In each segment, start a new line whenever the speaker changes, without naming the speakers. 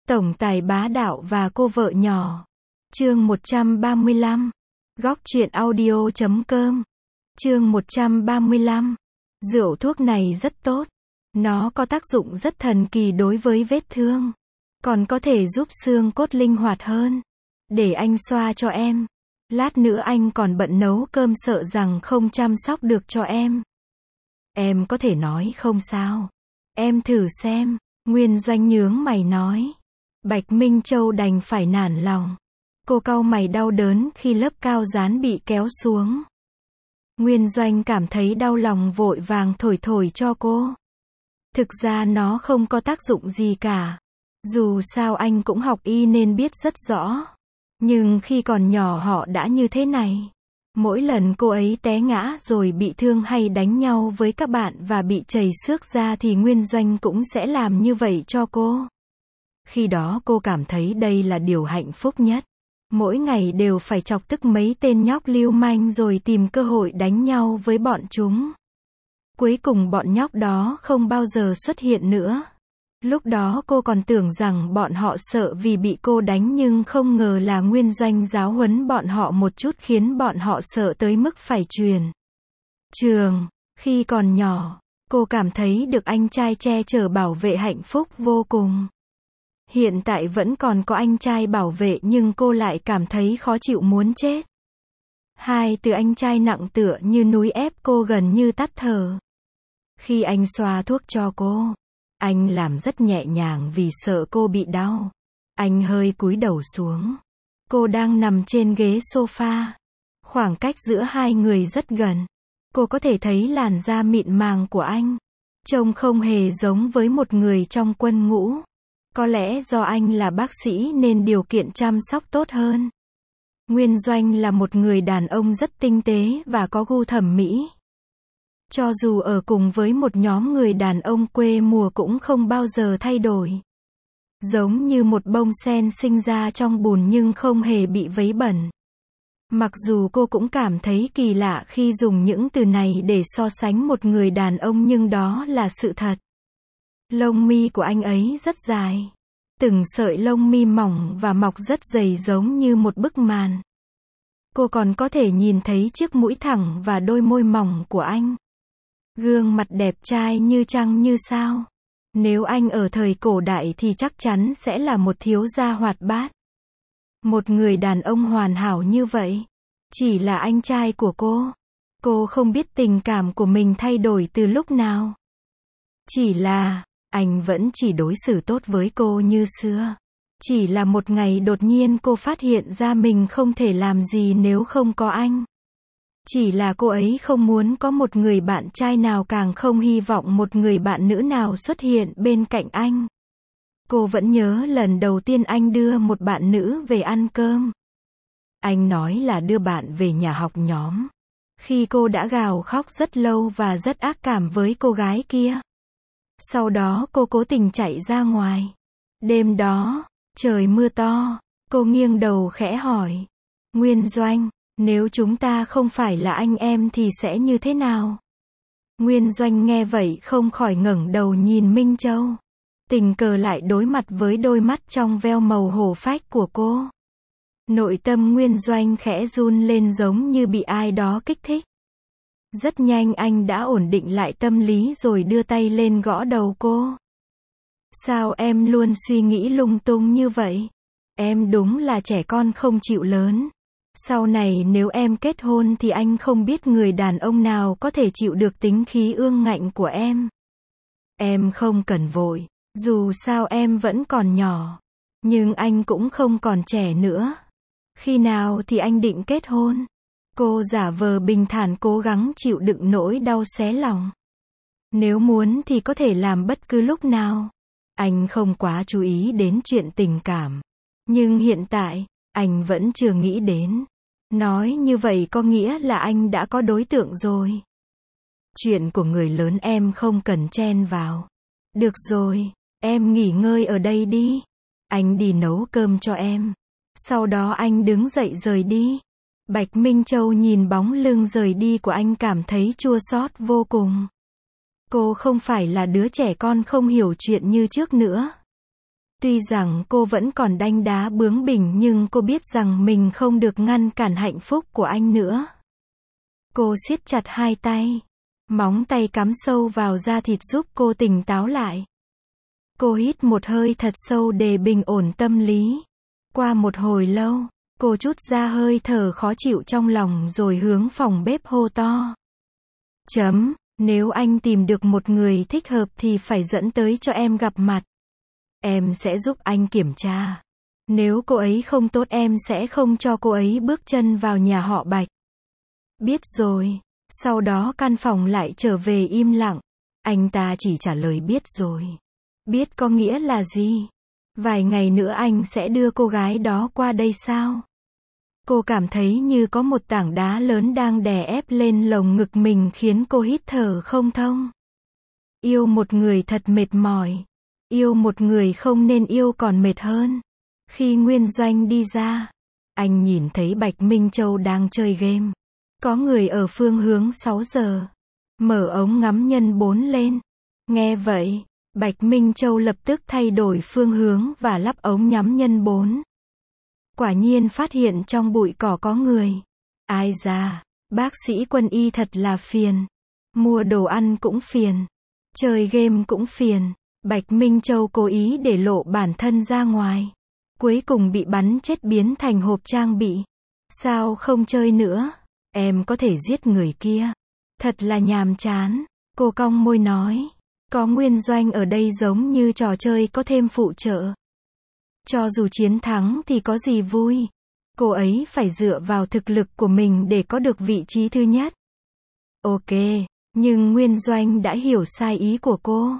Tổng tài bá đạo và cô vợ nhỏ. Chương 135. Góc truyện audio.com. Chương 135. Rượu thuốc này rất tốt. Nó có tác dụng rất thần kỳ đối với vết thương. Còn có thể giúp xương cốt linh hoạt hơn. Để anh xoa cho em. Lát nữa anh còn bận nấu cơm sợ rằng không chăm sóc được cho em. Em có thể nói không sao. Em thử xem. Nguyên Doanh nhướng mày nói. Bạch Minh Châu đành phải nản lòng. Cô cau mày đau đớn khi lớp cao dán bị kéo xuống. Nguyên Doanh cảm thấy đau lòng vội vàng thổi thổi cho cô. Thực ra nó không có tác dụng gì cả. Dù sao anh cũng học y nên biết rất rõ. Nhưng khi còn nhỏ họ đã như thế này. Mỗi lần cô ấy té ngã rồi bị thương hay đánh nhau với các bạn và bị chảy xước ra thì Nguyên Doanh cũng sẽ làm như vậy cho cô. Khi đó cô cảm thấy đây là điều hạnh phúc nhất. Mỗi ngày đều phải chọc tức mấy tên nhóc lưu manh rồi tìm cơ hội đánh nhau với bọn chúng. Cuối cùng bọn nhóc đó không bao giờ xuất hiện nữa. Lúc đó cô còn tưởng rằng bọn họ sợ vì bị cô đánh nhưng không ngờ là Nguyên Doanh giáo huấn bọn họ một chút khiến bọn họ sợ tới mức phải truyền trường. Khi còn nhỏ, cô cảm thấy được anh trai che chở bảo vệ hạnh phúc vô cùng. Hiện tại vẫn còn có anh trai bảo vệ nhưng cô lại cảm thấy khó chịu muốn chết. Hai từ anh trai nặng tựa như núi ép cô gần như tắt thở. Khi anh xoa thuốc cho cô, anh làm rất nhẹ nhàng vì sợ cô bị đau. Anh hơi cúi đầu xuống. Cô đang nằm trên ghế sofa. Khoảng cách giữa hai người rất gần. Cô có thể thấy làn da mịn màng của anh. Trông không hề giống với một người trong quân ngũ. Có lẽ do anh là bác sĩ nên điều kiện chăm sóc tốt hơn. Nguyên Doanh là một người đàn ông rất tinh tế và có gu thẩm mỹ. Cho dù ở cùng với một nhóm người đàn ông quê mùa cũng không bao giờ thay đổi. Giống như một bông sen sinh ra trong bùn nhưng không hề bị vấy bẩn. Mặc dù cô cũng cảm thấy kỳ lạ khi dùng những từ này để so sánh một người đàn ông nhưng đó là sự thật. Lông mi của anh ấy rất dài. Từng sợi lông mi mỏng và mọc rất dày giống như một bức màn. Cô còn có thể nhìn thấy chiếc mũi thẳng và đôi môi mỏng của anh. Gương mặt đẹp trai như trăng như sao. Nếu anh ở thời cổ đại thì chắc chắn sẽ là một thiếu gia hoạt bát. Một người đàn ông hoàn hảo như vậy. Chỉ là anh trai của cô. Cô không biết tình cảm của mình thay đổi từ lúc nào. Chỉ là, anh vẫn chỉ đối xử tốt với cô như xưa. Chỉ là một ngày đột nhiên cô phát hiện ra mình không thể làm gì nếu không có anh. Chỉ là cô ấy không muốn có một người bạn trai nào càng không hy vọng một người bạn nữ nào xuất hiện bên cạnh anh. Cô vẫn nhớ lần đầu tiên anh đưa một bạn nữ về ăn cơm. Anh nói là đưa bạn về nhà học nhóm. Khi cô đã gào khóc rất lâu và rất ác cảm với cô gái kia. Sau đó cô cố tình chạy ra ngoài. Đêm đó, trời mưa to, cô nghiêng đầu khẽ hỏi. Nguyên Doanh, nếu chúng ta không phải là anh em thì sẽ như thế nào? Nguyên Doanh nghe vậy không khỏi ngẩng đầu nhìn Minh Châu. Tình cờ lại đối mặt với đôi mắt trong veo màu hổ phách của cô. Nội tâm Nguyên Doanh khẽ run lên giống như bị ai đó kích thích. Rất nhanh anh đã ổn định lại tâm lý rồi đưa tay lên gõ đầu cô. Sao em luôn suy nghĩ lung tung như vậy? Em đúng là trẻ con không chịu lớn. Sau này nếu em kết hôn thì anh không biết người đàn ông nào có thể chịu được tính khí ương ngạnh của em. Em không cần vội, dù sao em vẫn còn nhỏ. Nhưng anh cũng không còn trẻ nữa. Khi nào thì anh định kết hôn? Cô giả vờ bình thản cố gắng chịu đựng nỗi đau xé lòng. Nếu muốn thì có thể làm bất cứ lúc nào. Anh không quá chú ý đến chuyện tình cảm. Nhưng hiện tại, anh vẫn chưa nghĩ đến. Nói như vậy có nghĩa là anh đã có đối tượng rồi. Chuyện của người lớn em không cần chen vào. Được rồi, em nghỉ ngơi ở đây đi. Anh đi nấu cơm cho em. Sau đó anh đứng dậy rời đi. Bạch Minh Châu nhìn bóng lưng rời đi của anh cảm thấy chua xót vô cùng. Cô không phải là đứa trẻ con không hiểu chuyện như trước nữa. Tuy rằng cô vẫn còn đanh đá bướng bỉnh nhưng cô biết rằng mình không được ngăn cản hạnh phúc của anh nữa. Cô siết chặt hai tay. Móng tay cắm sâu vào da thịt giúp cô tỉnh táo lại. Cô hít một hơi thật sâu để bình ổn tâm lý. Qua một hồi lâu, cô trút ra hơi thở khó chịu trong lòng rồi hướng phòng bếp hô to. Nếu anh tìm được một người thích hợp thì phải dẫn tới cho em gặp mặt. Em sẽ giúp anh kiểm tra. Nếu cô ấy không tốt em sẽ không cho cô ấy bước chân vào nhà họ Bạch. Biết rồi. Sau đó căn phòng lại trở về im lặng. Anh ta chỉ trả lời biết rồi. Biết có nghĩa là gì? Vài ngày nữa anh sẽ đưa cô gái đó qua đây sao? Cô cảm thấy như có một tảng đá lớn đang đè ép lên lồng ngực mình khiến cô hít thở không thông. Yêu một người thật mệt mỏi. Yêu một người không nên yêu còn mệt hơn. Khi Nguyên Doanh đi ra, anh nhìn thấy Bạch Minh Châu đang chơi game. Có người ở phương hướng 6 giờ. Mở ống ngắm nhân 4 lên. Nghe vậy, Bạch Minh Châu lập tức thay đổi phương hướng và lắp ống nhắm nhân 4. Quả nhiên phát hiện trong bụi cỏ có người. Ai da, bác sĩ quân y thật là phiền. Mua đồ ăn cũng phiền. Chơi game cũng phiền. Bạch Minh Châu cố ý để lộ bản thân ra ngoài. Cuối cùng bị bắn chết biến thành hộp trang bị. Sao không chơi nữa? Em có thể giết người kia. Thật là nhàm chán. Cô cong môi nói. Có Nguyên Doanh ở đây giống như trò chơi có thêm phụ trợ. Cho dù chiến thắng thì có gì vui. Cô ấy phải dựa vào thực lực của mình để có được vị trí thứ nhất. Ok, nhưng Nguyên Doanh đã hiểu sai ý của cô.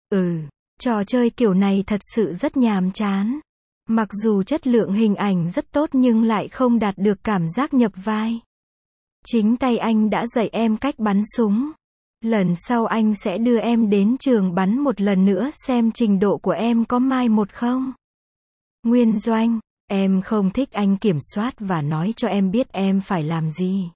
Trò chơi kiểu này thật sự rất nhàm chán. Mặc dù chất lượng hình ảnh rất tốt nhưng lại không đạt được cảm giác nhập vai. Chính tay anh đã dạy em cách bắn súng. Lần sau anh sẽ đưa em đến trường bắn một lần nữa xem trình độ của em có mai một không. Nguyên Doanh, em không thích anh kiểm soát và nói cho em biết em phải làm gì.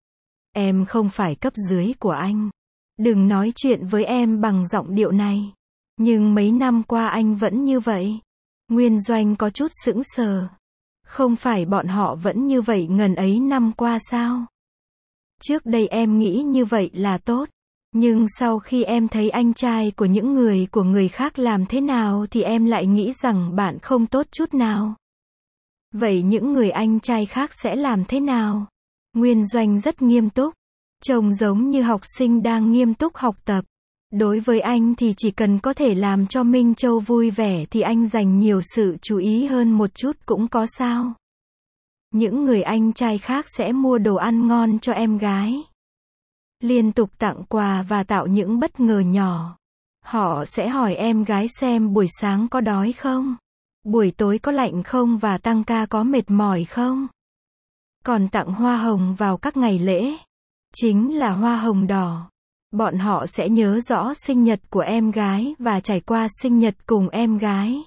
Em không phải cấp dưới của anh. Đừng nói chuyện với em bằng giọng điệu này. Nhưng mấy năm qua anh vẫn như vậy. Nguyên Doanh có chút sững sờ. Không phải bọn họ vẫn như vậy ngần ấy năm qua sao? Trước đây em nghĩ như vậy là tốt. Nhưng sau khi em thấy anh trai của những người khác làm thế nào thì em lại nghĩ rằng bạn không tốt chút nào. Vậy những người anh trai khác sẽ làm thế nào? Nguyên Doanh rất nghiêm túc. Trông giống như học sinh đang nghiêm túc học tập. Đối với anh thì chỉ cần có thể làm cho Minh Châu vui vẻ thì anh dành nhiều sự chú ý hơn một chút cũng có sao. Những người anh trai khác sẽ mua đồ ăn ngon cho em gái. Liên tục tặng quà và tạo những bất ngờ nhỏ. Họ sẽ hỏi em gái xem buổi sáng có đói không? Buổi tối có lạnh không và tăng ca có mệt mỏi không? Còn tặng hoa hồng vào các ngày lễ. Chính là hoa hồng đỏ. Bọn họ sẽ nhớ rõ sinh nhật của em gái và trải qua sinh nhật cùng em gái.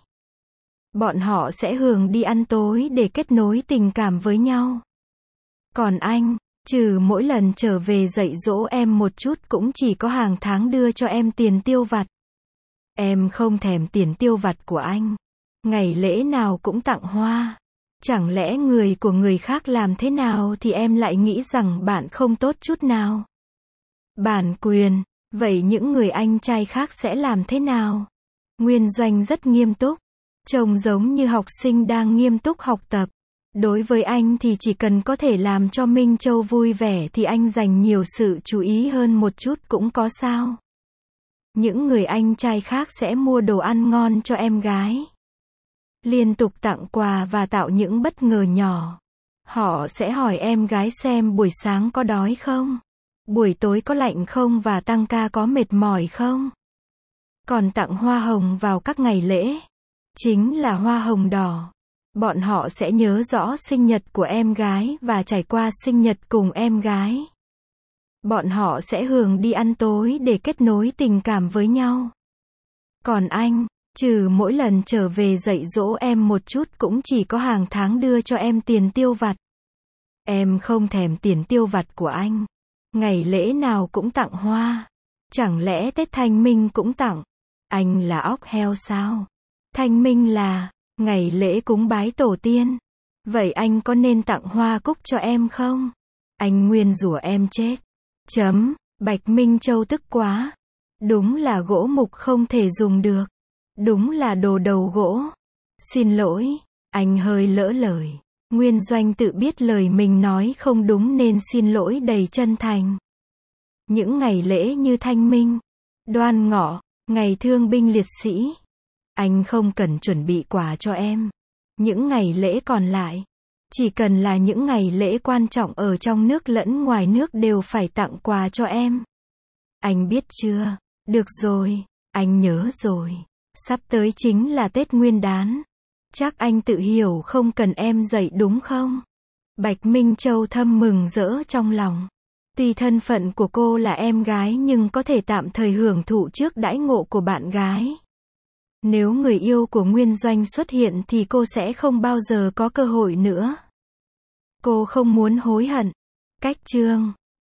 Bọn họ sẽ hưởng đi ăn tối để kết nối tình cảm với nhau. Còn anh, trừ mỗi lần trở về dạy dỗ em một chút cũng chỉ có hàng tháng đưa cho em tiền tiêu vặt. Em không thèm tiền tiêu vặt của anh. Ngày lễ nào cũng tặng hoa. Chẳng lẽ người của người khác làm thế nào thì em lại nghĩ rằng bạn không tốt chút nào? Bản quyền, vậy những người anh trai khác sẽ làm thế nào? Nguyên Doanh rất nghiêm túc. Trông giống như học sinh đang nghiêm túc học tập. Đối với anh thì chỉ cần có thể làm cho Minh Châu vui vẻ thì anh dành nhiều sự chú ý hơn một chút cũng có sao. Những người anh trai khác sẽ mua đồ ăn ngon cho em gái. Liên tục tặng quà và tạo những bất ngờ nhỏ. Họ sẽ hỏi em gái xem buổi sáng có đói không? Buổi tối có lạnh không và tăng ca có mệt mỏi không? Còn tặng hoa hồng vào các ngày lễ. Chính là hoa hồng đỏ. Bọn họ sẽ nhớ rõ sinh nhật của em gái và trải qua sinh nhật cùng em gái. Bọn họ sẽ hưởng đi ăn tối để kết nối tình cảm với nhau. Còn anh, trừ mỗi lần trở về dạy dỗ em một chút cũng chỉ có hàng tháng đưa cho em tiền tiêu vặt. Em không thèm tiền tiêu vặt của anh. Ngày lễ nào cũng tặng hoa. Chẳng lẽ Tết Thanh Minh cũng tặng? Anh là óc heo sao? Thanh minh là ngày lễ cúng bái tổ tiên. Vậy anh có nên tặng hoa cúc cho em không? Anh nguyên rủa em chết. Bạch Minh Châu tức quá. Đúng là gỗ mục không thể dùng được. Đúng là đồ đầu gỗ. Xin lỗi, anh hơi lỡ lời. Nguyên Doanh tự biết lời mình nói không đúng nên xin lỗi đầy chân thành. Những ngày lễ như Thanh Minh, Đoan Ngọ, ngày thương binh liệt sĩ, anh không cần chuẩn bị quà cho em. Những ngày lễ còn lại, chỉ cần là những ngày lễ quan trọng ở trong nước lẫn ngoài nước đều phải tặng quà cho em. Anh biết chưa? Được rồi, anh nhớ rồi. Sắp tới chính là Tết Nguyên Đán. Chắc anh tự hiểu không cần em dạy đúng không? Bạch Minh Châu thầm mừng rỡ trong lòng. Tuy thân phận của cô là em gái nhưng có thể tạm thời hưởng thụ trước đãi ngộ của bạn gái. Nếu người yêu của Nguyên Doanh xuất hiện thì cô sẽ không bao giờ có cơ hội nữa. Cô không muốn hối hận. Cách chương